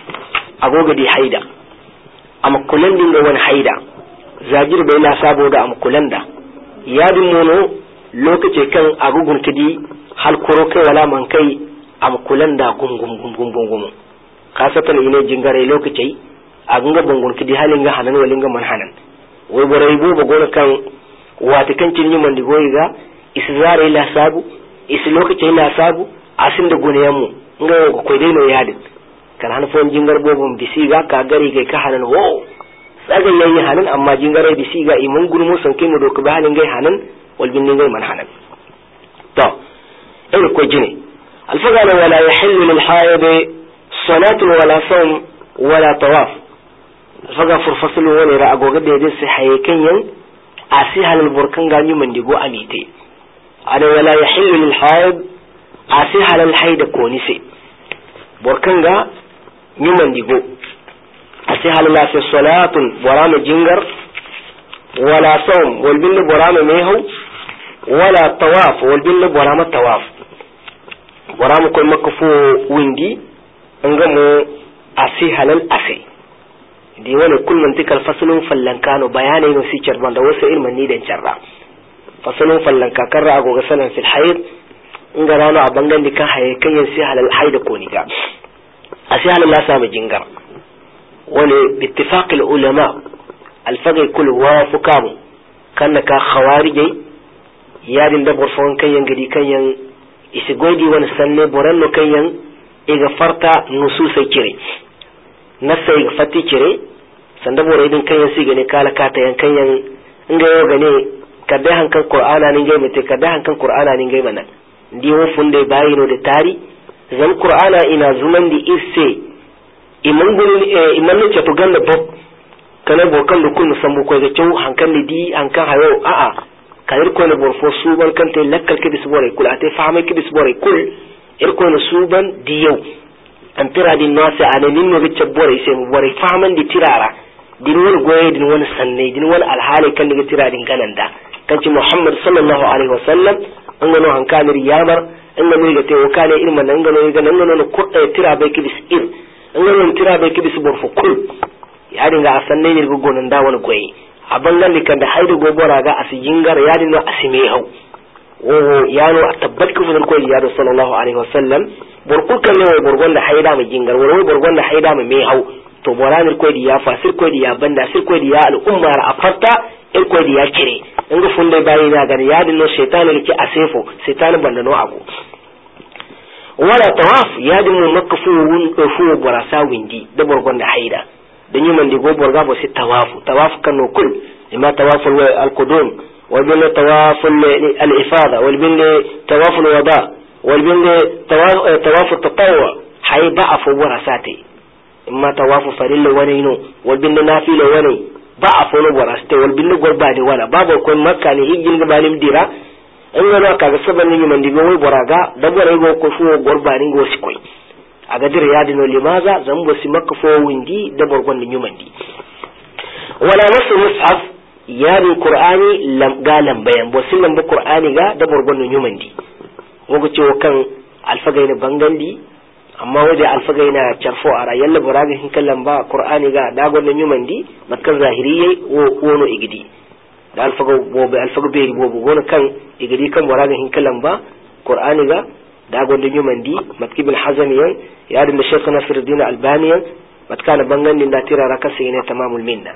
agoga di haida amma kullun din wani haida zagir bai la saboda amma kullun da yadin mu lokaci kan agugun kidi hal koro kai wala man kai amma kullun da gum kasatan ine jingare lokaci agunga bongon kidi halin ga hanan walinga man hanan wai borai bo gona kan wata kan cin yiman digoyi ga iszare la sabu isi lokaci la sabu asin da gone yamu nga ko dai no yadin kan han fon jingar bobum bisiga ka gari kai ka hanan wo saga yayi hanan amma jingare bisiga imun gurmu sanke mu do ko halin gai hanan wal bin ngai man hanan to ai ko jine alfagana wala yahillu lil haid salatun wala sawm wala tawaf faga furfasulu wala ra agoga da yadin sai hayekan yan asi halal burkan ganyu mandigo amite ada wala yahillu lil haid asi halal haid ko ni sai burkan ga nyuman digo asi halal fi salatun warama jingar wala sawm wal bin burama mehu wala tawaf wal bin burama tawaf burama ko makfu windi ngamo asi halal asi di wani kullum tikal fasalin fallankano bayanai no si charban da wasu ilman ni da charra fasalin fallanka kan ra agoga sanan fil hayd inga rano a bangan dikan haye kan yin si halal haida ko ni ga asi halal la sa jingar wani bittifaq al ulama al faqih kul wafukamu kannaka khawarijai yadin da borfon kan yan gadi kan yan isi godi wani sanne boranno kan yan iga farta nususai kire nasai ga fati kire sanda bore din kan yan si gane kala kata yan kan yan inga yo gane kadda hankan qur'ana nin gai mate kadda hankan qur'ana nin gai mana ndi wo funde bayino de tari zan qur'ana ina zuman di isse iman gunin iman ne to ganda bob kana bo kan dukun sambu ko ga cew hankan ni di hankan hayo a a kadir ko ne borfo suban kan te lakkal ke bisbore kul ate fahame ke bisbore kul irko ne suban di yau an tira din nasa ananin no bicce bore sai mu bore fahaman di tirara din wani goye din wani sanne din wani alhali kan daga tira din gananda kanci Muhammad sallallahu alaihi wasallam an gano hankamir yamar an gano ga te wakane irin man an gano ga nan gano ko tira bai kibis ir an gano tira bai kibis borfo kul ya dinga sanne ne go gonan da wani goye aban nan kan da haidu gobora ga asijingar ya dinga asime hau wo yano tabbat ku fudal ko ya sallallahu alaihi wasallam burku kan ne burgon da haida mai jingar woro burgon da haida mai hau to boranir ko ya fasir ko ya banda sir ko ya al'umma a farta il ko ya kire in ga funde bayi na ga ya dinno shaytan ne ki asefo shaytan banda no abu wala tawaf ya dinno makfu wun fu borasa windi da burgon da haida dan yiman di go borga bo si tawaf kan no kul imma tawaful al-qudum والبن طواف الإفاضة والبن طواف الوضاء والبن طواف التطوع حي ضعف ورثاتي إما طواف فريل ونينو والبن نافل وني ضعف ورثاتي والبن قرباني ولا بابا كون مكاني هيجين قبالي مديرا إنه نوكا قصبا نيجي من ديقوي براغا دبور إيقو كفو قرباني وسكوي أقدر يادنو لماذا زنبو سمك فو ويندي دبور قوان نيو من دي ولا نص مصحف yarin qur'ani ga lambayan bo sin lamba qur'ani ga da borgon nyuman di wogo cewo kan alfagai na bangandi amma waje alfagai na charfo ara yalla boraga hin kallan ba qur'ani ga da gon nyuman di makkan zahiriyai wono igidi da alfago bobe alfago be bobo gon kan igidi kan boraga hin kallan ba qur'ani ga da gon nyuman di matkibul hazamiyan yarin da shaykh Nasiruddin Albaniyan matkana bangandi da tirara kasai ne tamamul minna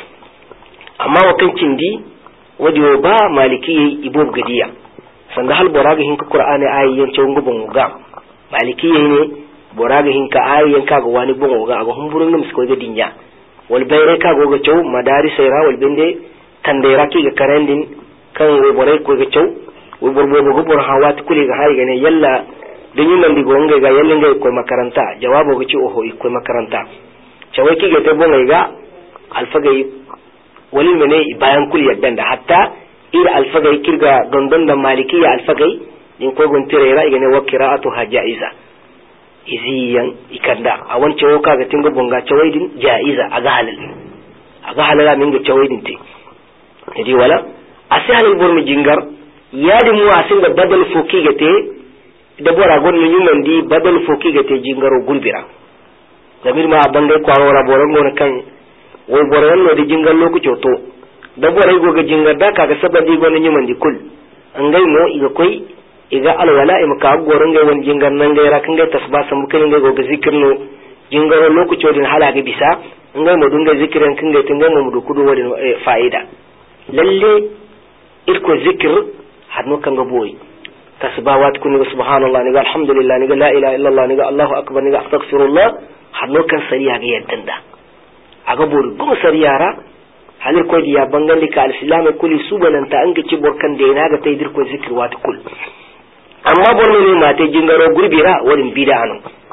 amma wakancin di waje ba maliki ibo gadiya sanda hal boraga hinka qur'ani ayyan ce ngubun ga maliki ne boraga hinka ayyan ka ga wani bon ga ga humburun nim ko ga dinya wal bayre ka go ga cew madari sayra wal binde tandera ki ga karandin kan we borai ko ga cew we borbo go bor hawati kuli ga hay ga ne yalla dinyi nan digo ngai ga yalla ngai ko makaranta jawabo ga ci oho ko makaranta cewai ki ga te bon ga alfagai wali mene bayan kul yaddan da hatta ira alfagai kirga dondon da malikiya alfagai din ko gon tirera igane wa qira'atu jaiza iziyan ikanda a wance woka ga tinga bonga chawaidin jaiza aga halala min ga chawaidin te idi wala asal burmi jingar yadi mu asin da badal fuki gate da bora gon nyuman di badal foki ga te jingaro gurbira zamir ma bangai kwaro ra boran gon kan wai boran no di jingal lokaci to da bora go ga jingar da kaga sabadi gon nyuman di kul an gai mo iga koi iga alwala im ka goran gai won jingar nan gai ra kan gai tasba sam kan gai go ga zikirno jingaro lokaci din halaga bisa an gai mo dunga zikirin kan gai tunga mo du kudu wadin fa'ida lalle irko zikir hadno kan ga boy tasbawat kun subhanallah ni alhamdulillah ni la ilaha illallah ni allahu akbar ni astaghfirullah hadno kan sariya ga yaddanda aga boru gum sariyara halir ko diya bangan dika alislam kulli subanan ta an ga ci borkan da ina ga tay dirko zikir wat kul amma borno ne mate jingaro gurbira wadin bid'anu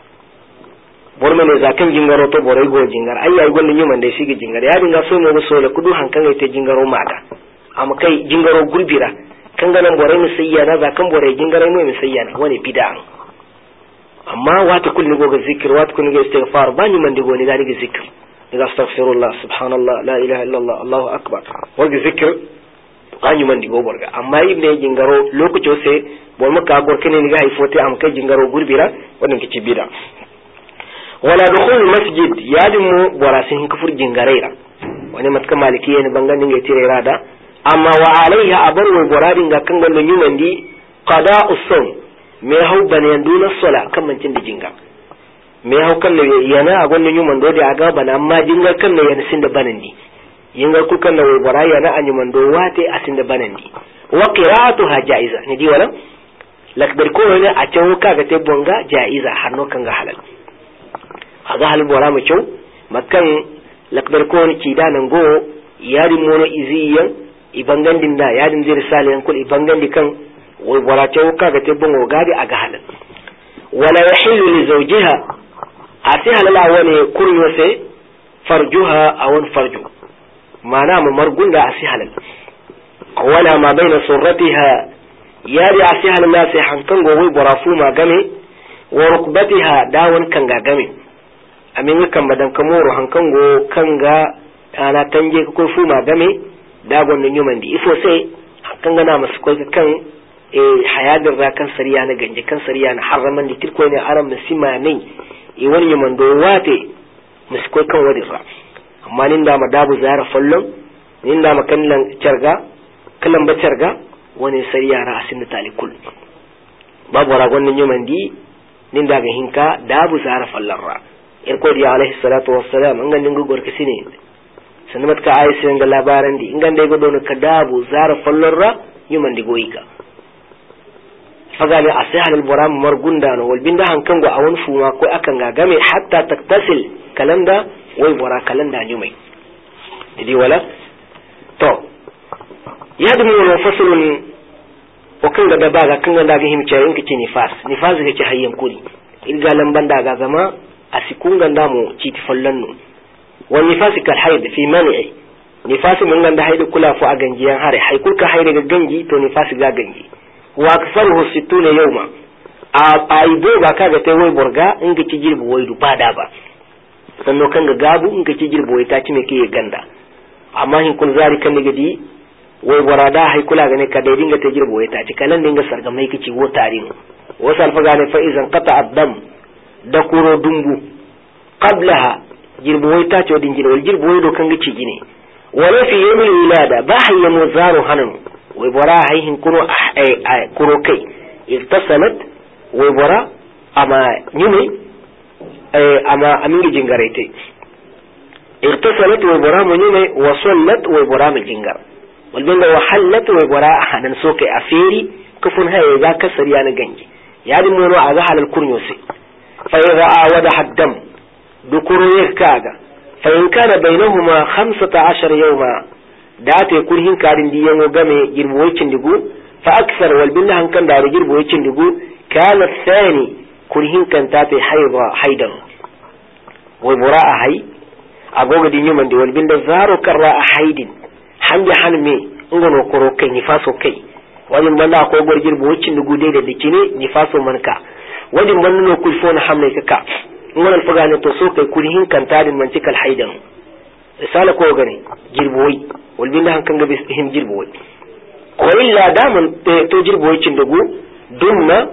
borno ne zakan jingaro to borai go jingar ayya gon ni man da shi ga jingar ya dinga so mo so la kudu hankan ite jingaro maka amma kai jingaro gurbira kan ganan borai mi sayyana zakan borai jingaro mu mi sayyana wani bid'an amma wata kullu go ga zikir wata kullu go istighfar bani man digo ni ga zikir daga astaghfirullah subhanallah la ilaha illallah allahu akbar wani zikir bani man digo borga amma ibne jingaro lokaci sai bol maka gorkene ni ga ifote am kai jingaro gurbira wannan kici bid'a wala dukhul masjid yadimu borasin kufur jingareira wani matka malikiye ne bangan dinga tire rada amma wa alaiha abar wa boradin ga kan gallon yuman di qada'us sawm me hau bane duna sala kan mancin da jinga me hau kan yana a gallon yuman do da aga bana amma jinga kan ne yana sin da banan di yinga ku kan wa boraya na anyuman do wate asin da banan di wa qira'atuha ja'iza ne di wala lakbar ko ne a cewa kaga te bonga ja'iza har no kan ga halal aga hal bora mu cew makan lakbar ko ni kidanan go yari mono iziyan ibangandin da yadin zai risale kul ibangandi kan wai bora cew kaga te bongo gadi aga halal wala yahillu li zawjiha ati halala wani kuryo sai farjuha awan farju mana mu margunda asi halal wala ma baina surratiha yari asi halala sai hankan go wai bora fu ma game wa rukbatiha dawon kan ga game amin kan badan kamoro hankan go kanga ana tanje ko fu ma game dagon nan yuman di ifo sai hankan gana masu ko kan hayadin ra kan sariya na ganje kan sariya na haraman di tirko ne aram na sima ne wani yuman do wate masu ko kan wadi ra amma nin da ma dabu zara fallon nin da ma kallan carga kallan ba carga wani sariya ra asin da talikul babu ragon nan yuman di nin da ga hinka dabu zara fallan ra irkodi alaihi salatu wassalam an ganin gugor kisine sannan matka ayi ga labaran di ingan dai godo ka dabu zara fallorra yuman di goyika fagale asihal alburam margunda no wal binda hankan go awon fuma ko akan ga game hatta taktasil kalanda wai bora kalanda nyumai idi wala to yadmu no faslun o kan ga daga kan ga daga himce in kici nifas ga ci hayyan kuri ilga lamban daga zama asikun ganda mu citi fallannu wa nifasi kal haid fi mani'i nifasi mun ganda haid kula fu a ganjiyan hare haikul ka haid ga ganji to nifasi ga ganji wa aksaruhu 60 yawma a ido ba ka ga tai wai burga in ga ci jirbu wai bada ba sanno kan ga gabu in ga ci jirbu wai ta ci me ke ganda amma hin kun zari kan gadi wai borada haikula ga ne ka dai dinga ta jirbu wai ta ci kalan dinga sarga mai kici wo tarin wasu alfaga ne fa izan qata ad-dam da kuro dumbu qablaha jirbu wai ta ce wadin jirbu jirbu wai do kan gici gine wala fi yawmil wilada ba hayya muzaru hanan wai bora hayhin kuro kai irtasalat wai bora ama nyume ama amingi jingarete irtasalat wai bora mu nyume wa sallat wai bora mu jingar wal binda wa halat wai bora hanan so kai aferi kufun haye za ka sariya na ganji yadin mono a ga halal kurnyo sai فإذا آودح الدم دكورو يكاغا فإن كان بينهما 15 يوما دات يكون هن كارين دي يوم غمي جربوي تشندغو فأكثر والبنه هن كان دار جربوي تشندغو كان الثاني كل هن كان تاتي حيدا وبراء هي أقول دي يوم دي والبنه زارو كراء حيد حنجي حنمي ngono koro kai nifaso kai wajen banda ko gor jirbo tshindغو dai da dikine nifaso manka wajen wannan kulfona hamle kaka wannan faga ne to so kai kulhin kan tadin man cikal haidan risala ko gane jirboyi walbinda hankan ga him jirboyi ko illa daman to jirboyi cin dugu dunna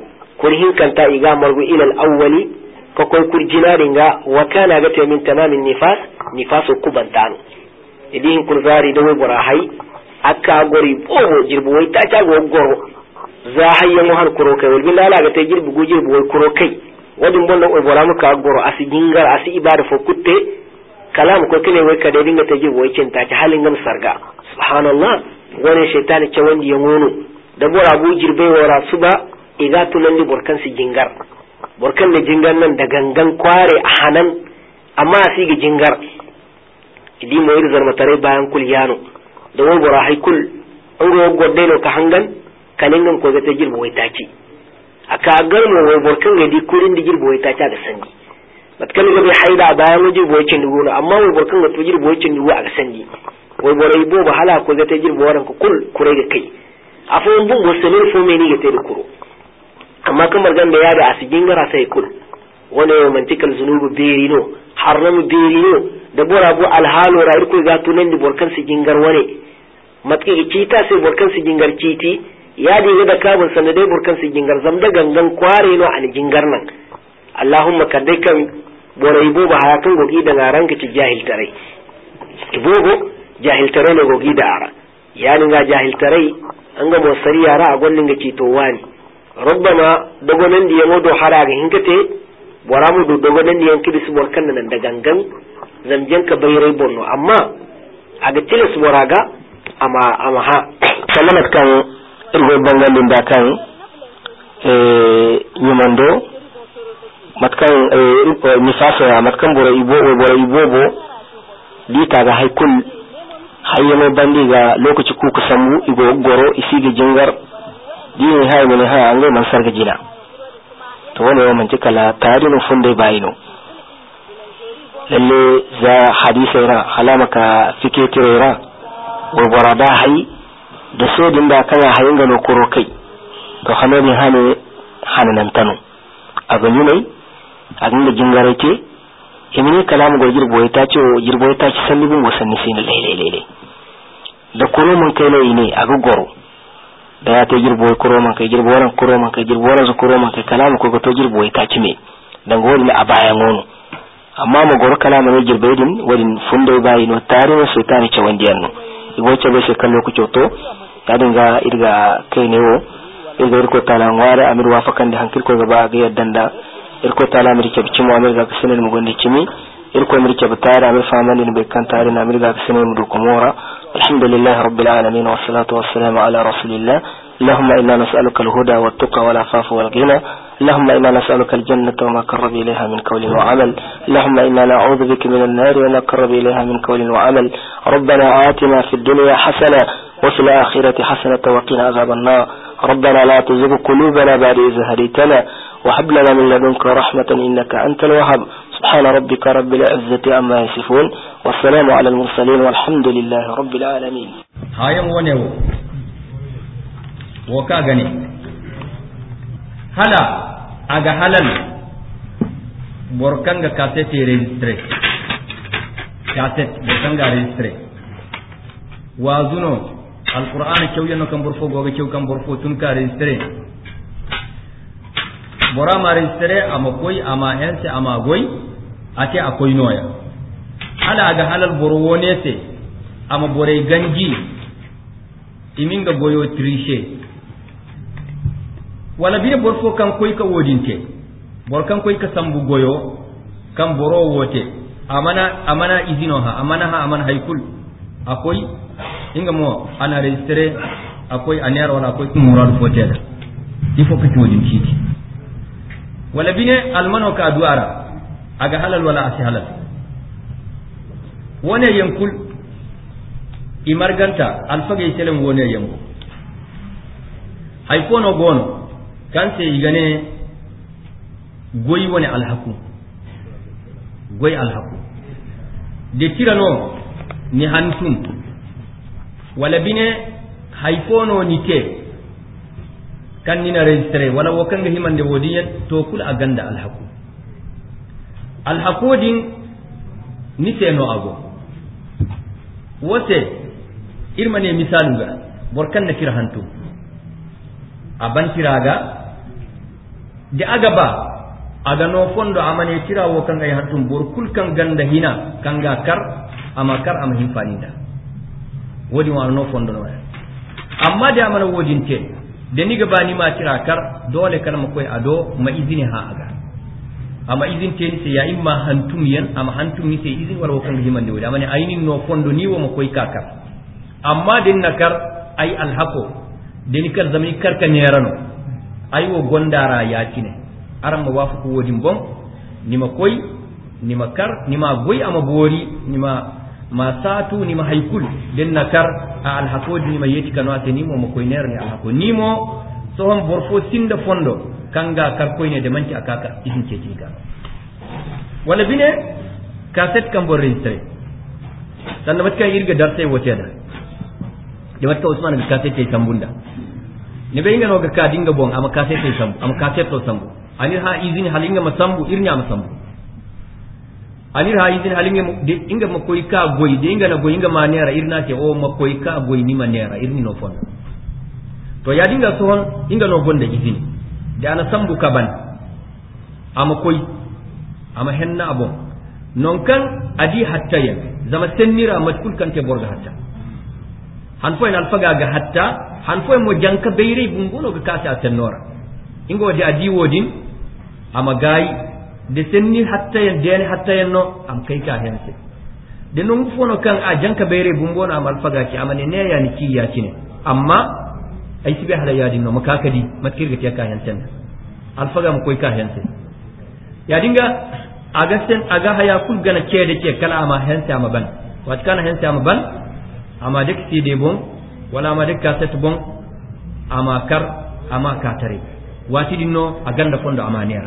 kurhin kanta iga margu ila al-awwali ko koy kurjinaringa wa kana gata min tamamin nifasu kubantano idin kurzari da wai burahay akka gori bobo jirbu wai ta ta goro za hayya mu har kuro kai wal billahi ga ta jirbu go jirbu wai kuro kai wadin bonno wai bora muka goro asi gingar asi ibada fo kutte kalam ko kine wai ka da dinga ta jirbu wai cinta ta halin gam sarga subhanallah wani shaytan ce wanda ya ngono da bora bu jirbe wara suba iga tunan di borkan si jingar borkan da jingar nan da gangan kware a hanan amma si ga jingar idi mo ir zarma tare bayan kul yano da wai bora hay kul an go godde no ka hangan kalingan ko ga ta jirbo wai taci aka gar mo wai borkan ga di kurin di jirbo wai taci ga sanni matkan ga bai haida bayan waje bo yake dugo amma wai borkan ga to jirbo yake dugo a ga sanni wai bora ibo ba hala ko ga ta jirbo waran ko kul kure ga kai afon bun wasalin fo me ni ga ta da kuro amma kamar ganda ya da asigin gara sai kul wani mantikal zunubu berino harnamu berino da bora bu alhalo ra'ir ko ga tunan di borkan sigin gar wane matki cita sai borkan sigin gar citi ya diga da kabun sanadai borkan sigin gar zamda gangan kware no an jingar nan Allahumma kadai kan bora ibo ba hayatun gogi da ngaran ka ci jahil tare ibogo jahil tare ne gogi da ara yani ga jahil tare an ga mosari yara a gwannin ga cito wani ربما dogonan da yamo do haraga hinkate boramu do dogonan da yanki bisu borkan nan da gangan zamjen ka bayrai bonno amma aga tilas boraga ama ha sallamat kan irgo bangalin da kan yumando matkan misasa matkan bora ibobo dita ga haikul hayyama bandi ga lokaci ku kusamu igo goro isi ga jingar dini hay mun ha an man sarga jina to wani man tikala tarihin funde bayino lalle za hadisi ra halamaka fike tirera wa barada hay da sodin da kana hayin ga koro kai to hanani hane hanan tanu abani ne abin da jingare ke imini kalamu go jirbo ta ce jirbo ta ci sallibin wasanni sai lele da koro mun kai ne a gogoro da ya ta girbo kuro man kai girbo ran kuro man kai girbo ran kuro man kai kalamu ko to girbo ta kime dan gori a bayan wono amma mu gor kalamu ne girbe din wadin funde bayi no tare no shaytani ce wandiyan no ibo ce be se kallo ku to ta dinga irga kai ne wo irga ko tala ngwara amir wafakan da hankil ko gaba ga yaddan da irko tala mir ke bici mu amir ga sunan mu gonde kimi irko mir ke bitara amir famani ne be kan tare na amir ga sunan mu ko mora الحمد لله رب العالمين والصلاة والسلام على رسول الله اللهم إنا نسألك الهدى والتقى والعفاف والغنى اللهم إنا نسألك الجنة وما قرب إليها من قول وعمل اللهم إنا نعوذ بك من النار وما قرب إليها من قول وعمل ربنا آتنا في الدنيا حسنة وفي الآخرة حسنة وقنا عذاب النار ربنا لا تزغ قلوبنا بعد إذ هديتنا وهب لنا من لدنك رحمة إنك أنت الوهاب سبحان ربك رب العزة عما يصفون والسلام على المرسلين والحمد لله رب العالمين hayan wanewo woka gani hala aga halal borkanga cassette registre cassette borkanga registre wazuno alquran kyawyanno kan borfo goga kyaw kan borfo tun ka registre bora ma registre ama koy ama hense ama goy ate akoy noya hala aga halal boro wonete ama bore ganji iminga goyo triche wala bine borfo kan koy ka wodinte bor kan koy ka sambu goyo kan boro wote amana izino ha amana haykul akoy inga mo ana registre akoy aner wala akoy murad foteda il faut que tu wodin kiti wala bine almano ka duara aga halal wala asi halal wone yankul imarganta alfage selen wone yanku hay kono gono kanse igane goyi woni alhaku de tirano ni hantum wala bine hay kono ni te kan nina registre wala wakanga himande wodiyan to kul aganda alhaku din ni seno ago wote irmane misaluga borkan na kira hantu aban kiraga de aga ba aga no fondo amane tirawo kanga ya hatum bor kul kan ganda hina kanga kar ama hinfaninda wodi wa no fondo no amma da amana wodin te da ni gaba ni ma tira kar dole kar ma koy ado ma izini ha aga amma izin te ni sai ya imma hantum yan amma hantum ni sai izin warwo kan himande wodi amane ayinin no fondo ni wo ma koy kakar amma din nakar ay alhaqo den kar zamani kar ka nerano ay wo gondara ya kine aran ma wafu ko wodin bon ni ma koy ni ma kar ni ma goy ama bori ni ma satu ni ma haykul den nakar a alhaqo ni ma yeti kanu ateni mo koy ner ni alhaqo ni mo so hon borfo sinda fondo kanga kar koy ne de manci akaka izin ce tinga wala bine kaset kan borrin sai dan da batka irga dar sai wote da de batka usman ga kaset sai tambunda ne be inga no ga ka dinga bon ama kaset sai sambu ama kaset to sambu ani ha izini halinga masambu irnya masambu ani ha izini halinga de inga makoy ka goy de inga na goy inga manera irna ce o makoy ka goy ni manera irni no fon to ya dinga so hon inga no gonda izini de ana sambu kaban ama koy ama henna abon non kan adi hatta ya zama sennira matkul kan te borga hatta han fo en alfaga ga hatta han fo mo janka beyri bungono ga kasa tennora ingo de adi wodin ama gayi de senni hatta ya de hatta ya no am kai ka hense de non fono kan a janka beyri bungono am alfaga ki amane ne ya ni ki ya kine amma ay sibe hala yadi no makakadi matkirga te ka hensen alfaga mo koy ka hense ya dinga aga haya kul gana cede ke kala ama hense ama ban wat kana hense ama ban ama dek ti de bon wala ama dek kaset bon ama kar ama katare wati dinno aganda fondo ama nera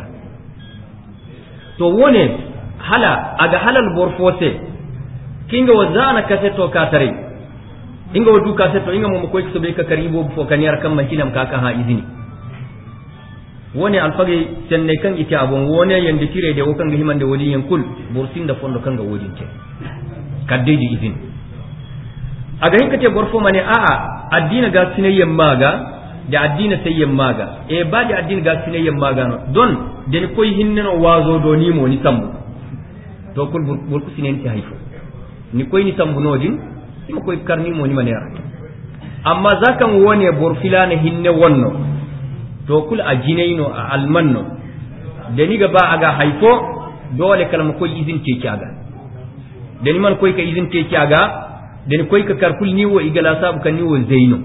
to wone hala aga halal borfote kinga wazana kaseto katare inga wadu kaseto inga mo ko ikso be ka karibo fo kanyar kan mankinam kaka ha izini woni alfage senne kan ite abon wone yande tire de wokan ga himande wodi yankul borsin da fondo kan ga wodin ce kaddeji izin aga hinkate borfo mane a addina ga sinayyan maga da addina sayyan maga e ba da addina ga sinayyan maga no don den koy hinneno wazo do ni mo ni sambu to kul burku sinen ti hayfo ni koy ni sambu nodin ni koy karni mo ni manera amma zakan wone borfilana hinne wonno to kul a jinaino a almanno da ni gaba aga haifo dole kalma koy izin ce kiaga da ni man koy ka izin ce kiaga da ni koy ka karkul ni wo igala sabu kan ni wo zaino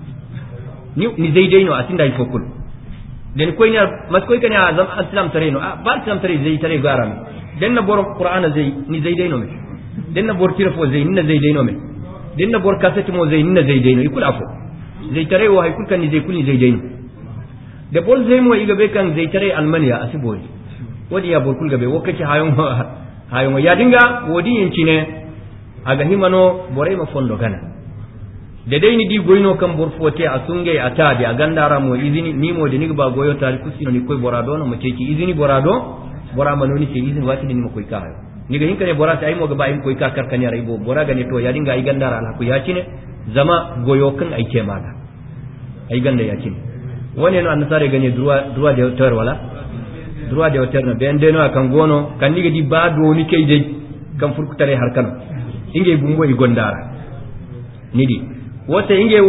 ni zaidaino a tinda haifo kul da ni koy ni mas koy ka ni azam islam tareno a ba islam tare zai tare garami dan na bor qur'ana zai ni zaidaino me dan na bor tirafo zai ni zaidaino me dan na bor kasati mo zai ni zaidaino ikul afo zai tare wo haikul kan ni zai kul ni zaidaino da bol zai mo iga be kan zai tare almaniya asibori wodi ya borkul gabe wakaci hayon ya dinga wodi yanci ne aga himano bore ma fondo gana da dai ni di goyno kan borfote a sunge a tabi a gandara mo izini ni mo de ni ba goyo tari kusino ni koy borado no mo ceki izini borado bora manoni ce izini wati ni mo koy ka hayo ni ga hinka ne borata ay mo ga ba in koy ka karkani rai bo bora gane to ya dinga ay gandara ala ku ya cine zama goyo kan ay ce maga ay ganda ya cine woni no annasare gani droit de auteur wala droit de auteur no ben deno kan gono kan ni di ba do ni kay dai kan furkutare har kan inge bumbo i gondara nidi wote inge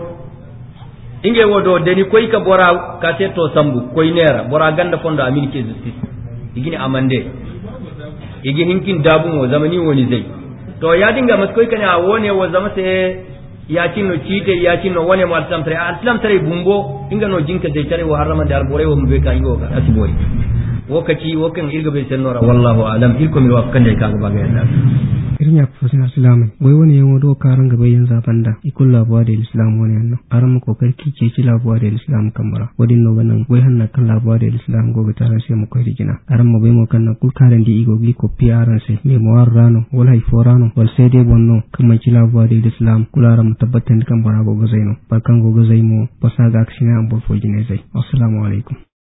wodo deni koy ka bora ka teto sambu koy nera bora ganda fondo amini ke justice igini amande igini hinkin dabu mo zamani woni zai to ya dinga mas koy kana wone wo zamate ya cinno cite ya cinno wone mo islam tare bumbo inga no jinka dai tare wa harama dar bore wo mbe ka ingo ka asibori wakati wokan irga be senora wallahu alam irko mi wakkan dai ka ga baga yalla irnya professional islam boy woni yango do karan ga bayin zabanda ikul labuwa da islam woni anno aram ko karki ce ci labuwa da islam kamara wadin no ganan boy hanna kan labuwa da islam go ga taran sai mu koy digina aram mo be mo kan kul karan di igo gi ko piaran sai me mo warrano wala hay forano wal sai de bonno kuma ci labuwa da islam kularam tabbatan kan bara go zaino barkan go zaimo pasaga aksina ambo fo jine zai assalamu alaikum